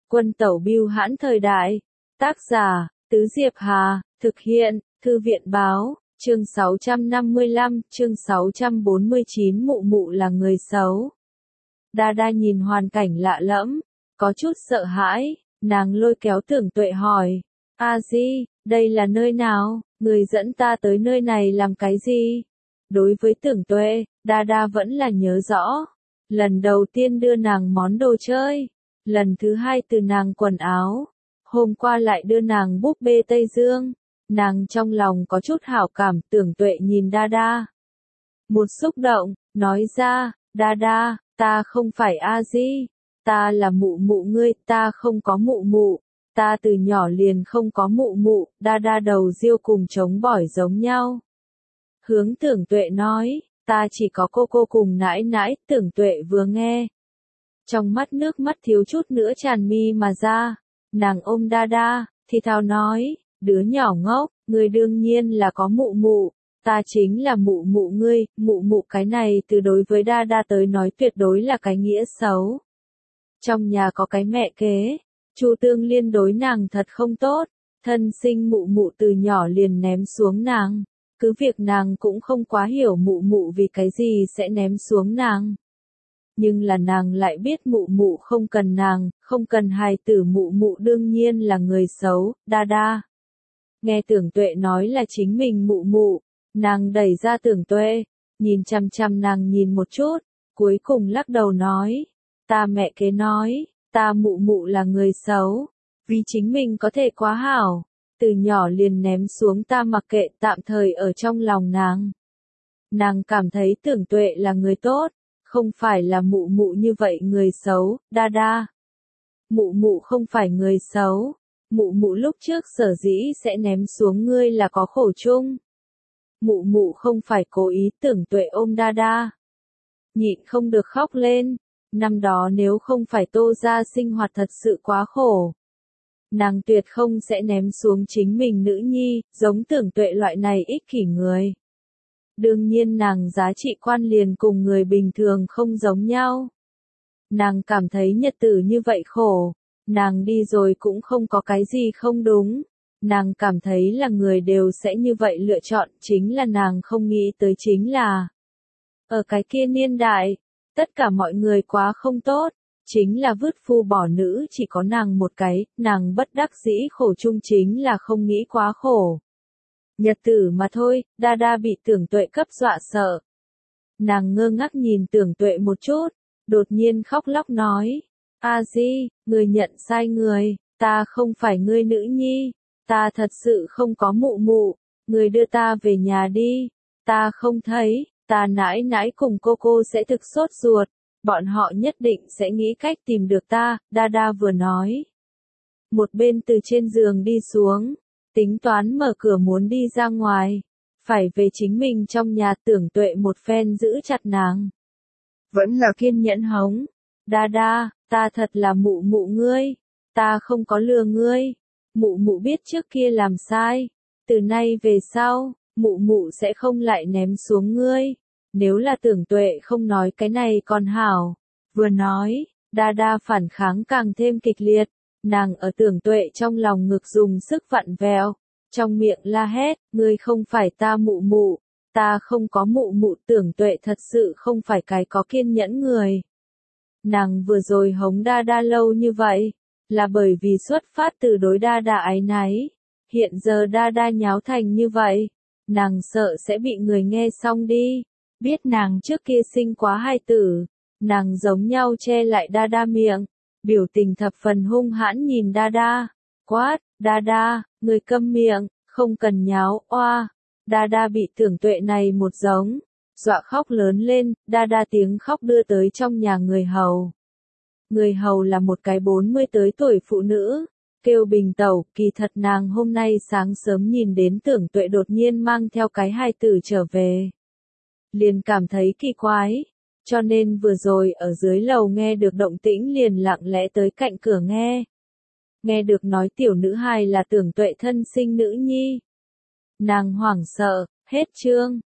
Quân tẩu bưu hãn thời đại. Tác giả, Tứ Diệp Hà, thực hiện, Thư viện báo, chương 655, chương 649 mụ mụ là người xấu. Đa đa nhìn hoàn cảnh lạ lẫm, có chút sợ hãi, nàng lôi kéo Tưởng Tuệ hỏi, A Di, đây là nơi nào, người dẫn ta tới nơi này làm cái gì? Đối với Tưởng Tuệ, Đa đa vẫn là nhớ rõ. Lần đầu tiên đưa nàng món đồ chơi, lần thứ hai từ nàng quần áo, hôm qua lại đưa nàng búp bê Tây Dương. Nàng trong lòng có chút hảo cảm. Tưởng Tuệ nhìn Đa đa, một xúc động, nói ra, Đa đa, ta không phải A Di, ta là mụ mụ ngươi, ta không có mụ mụ, ta từ nhỏ liền không có mụ mụ. Đa đa đầu riêu cùng trống bỏi giống nhau. Hướng Tưởng Tuệ nói, ta chỉ có cô cùng nãi nãi. Tưởng Tuệ vừa nghe, trong mắt nước mắt thiếu chút nữa tràn mi mà ra. Nàng ôm Đa đa, thì thào nói, đứa nhỏ ngốc, ngươi đương nhiên là có mụ mụ, ta chính là mụ mụ ngươi. Mụ mụ cái này từ đối với Đa đa tới nói tuyệt đối là cái nghĩa xấu. Trong nhà có cái mẹ kế, Chu Tương Liên đối nàng thật không tốt, thân sinh mụ mụ từ nhỏ liền ném xuống nàng. Cứ việc nàng cũng không quá hiểu mụ mụ vì cái gì sẽ ném xuống nàng. Nhưng là nàng lại biết mụ mụ không cần nàng, không cần hài tử. Mụ mụ đương nhiên là người xấu. Đa đa nghe Tưởng Tuệ nói là chính mình mụ mụ, nàng đẩy ra Tưởng Tuệ, nhìn chằm chằm nàng nhìn một chút, cuối cùng lắc đầu nói, ta mẹ kế nói, ta mụ mụ là người xấu, vì chính mình có thể quá hảo, từ nhỏ liền ném xuống ta mặc kệ. Tạm thời ở trong lòng nàng. Nàng cảm thấy Tưởng Tuệ là người tốt, không phải là mụ mụ như vậy người xấu. Đa đa, mụ mụ không phải người xấu, mụ mụ lúc trước sở dĩ sẽ ném xuống ngươi là có khổ chung. Mụ mụ không phải cố ý. Tưởng Tuệ ôm Đa đa, nhịn không được khóc lên. Năm đó nếu không phải Tô gia sinh hoạt thật sự quá khổ, nàng tuyệt không sẽ ném xuống chính mình nữ nhi. Giống Tưởng Tuệ loại này ích kỷ người, đương nhiên nàng giá trị quan liền cùng người bình thường không giống nhau. Nàng cảm thấy nhật tử như vậy khổ, nàng đi rồi cũng không có cái gì không đúng. Nàng cảm thấy là người đều sẽ như vậy lựa chọn, chính là nàng không nghĩ tới chính là ở cái kia niên đại, tất cả mọi người quá không tốt, chính là vứt phu bỏ nữ chỉ có nàng một cái. Nàng bất đắc dĩ khổ chung chính là không nghĩ quá khổ. Nhật tử mà thôi. Đa đa bị Tưởng Tuệ cấp dọa sợ. Nàng ngơ ngác nhìn Tưởng Tuệ một chút, đột nhiên khóc lóc nói, A Di, người nhận sai người, ta không phải ngươi nữ nhi, ta thật sự không có mụ mụ, người đưa ta về nhà đi, ta không thấy, ta nãi nãi cùng cô sẽ thực sốt ruột, bọn họ nhất định sẽ nghĩ cách tìm được ta. Đa đa vừa nói, một bên từ trên giường đi xuống, tính toán mở cửa muốn đi ra ngoài, phải về chính mình trong nhà. Tưởng Tuệ một phen giữ chặt nàng, vẫn là kiên nhẫn hống, Đa đa, ta thật là mụ mụ ngươi, ta không có lừa ngươi, mụ mụ biết trước kia làm sai, từ nay về sau, mụ mụ sẽ không lại ném xuống ngươi. Nếu là Tưởng Tuệ không nói cái này còn hảo, vừa nói, Đa đa phản kháng càng thêm kịch liệt. Nàng ở Tưởng Tuệ trong lòng ngực dùng sức vặn vẹo, trong miệng la hét, ngươi không phải ta mụ mụ, ta không có mụ mụ. Tưởng Tuệ thật sự không phải cái có kiên nhẫn người. Nàng vừa rồi hống Đa đa lâu như vậy, là bởi vì xuất phát từ đối Đa đa áy náy. Hiện giờ Đa đa nháo thành như vậy, nàng sợ sẽ bị người nghe xong đi, biết nàng trước kia sinh quá hai tử, nàng giống nhau che lại Đa đa miệng, biểu tình thập phần hung hãn nhìn Đa đa, quát, Đa đa, người câm miệng, không cần nháo, oa. Đa đa bị Tưởng Tuệ này một giống, dọa khóc lớn lên. Đa đa tiếng khóc đưa tới trong nhà người hầu. Người hầu là một cái 40 tới tuổi phụ nữ, kêu Bình Tẩu. Kỳ thật nàng hôm nay sáng sớm nhìn đến Tưởng Tuệ đột nhiên mang theo cái hài tử trở về, liền cảm thấy kỳ quái, cho nên vừa rồi ở dưới lầu nghe được động tĩnh liền lặng lẽ tới cạnh cửa nghe. Nghe được nói tiểu nữ hài là Tưởng Tuệ thân sinh nữ nhi. Nàng hoảng sợ. Hết chương.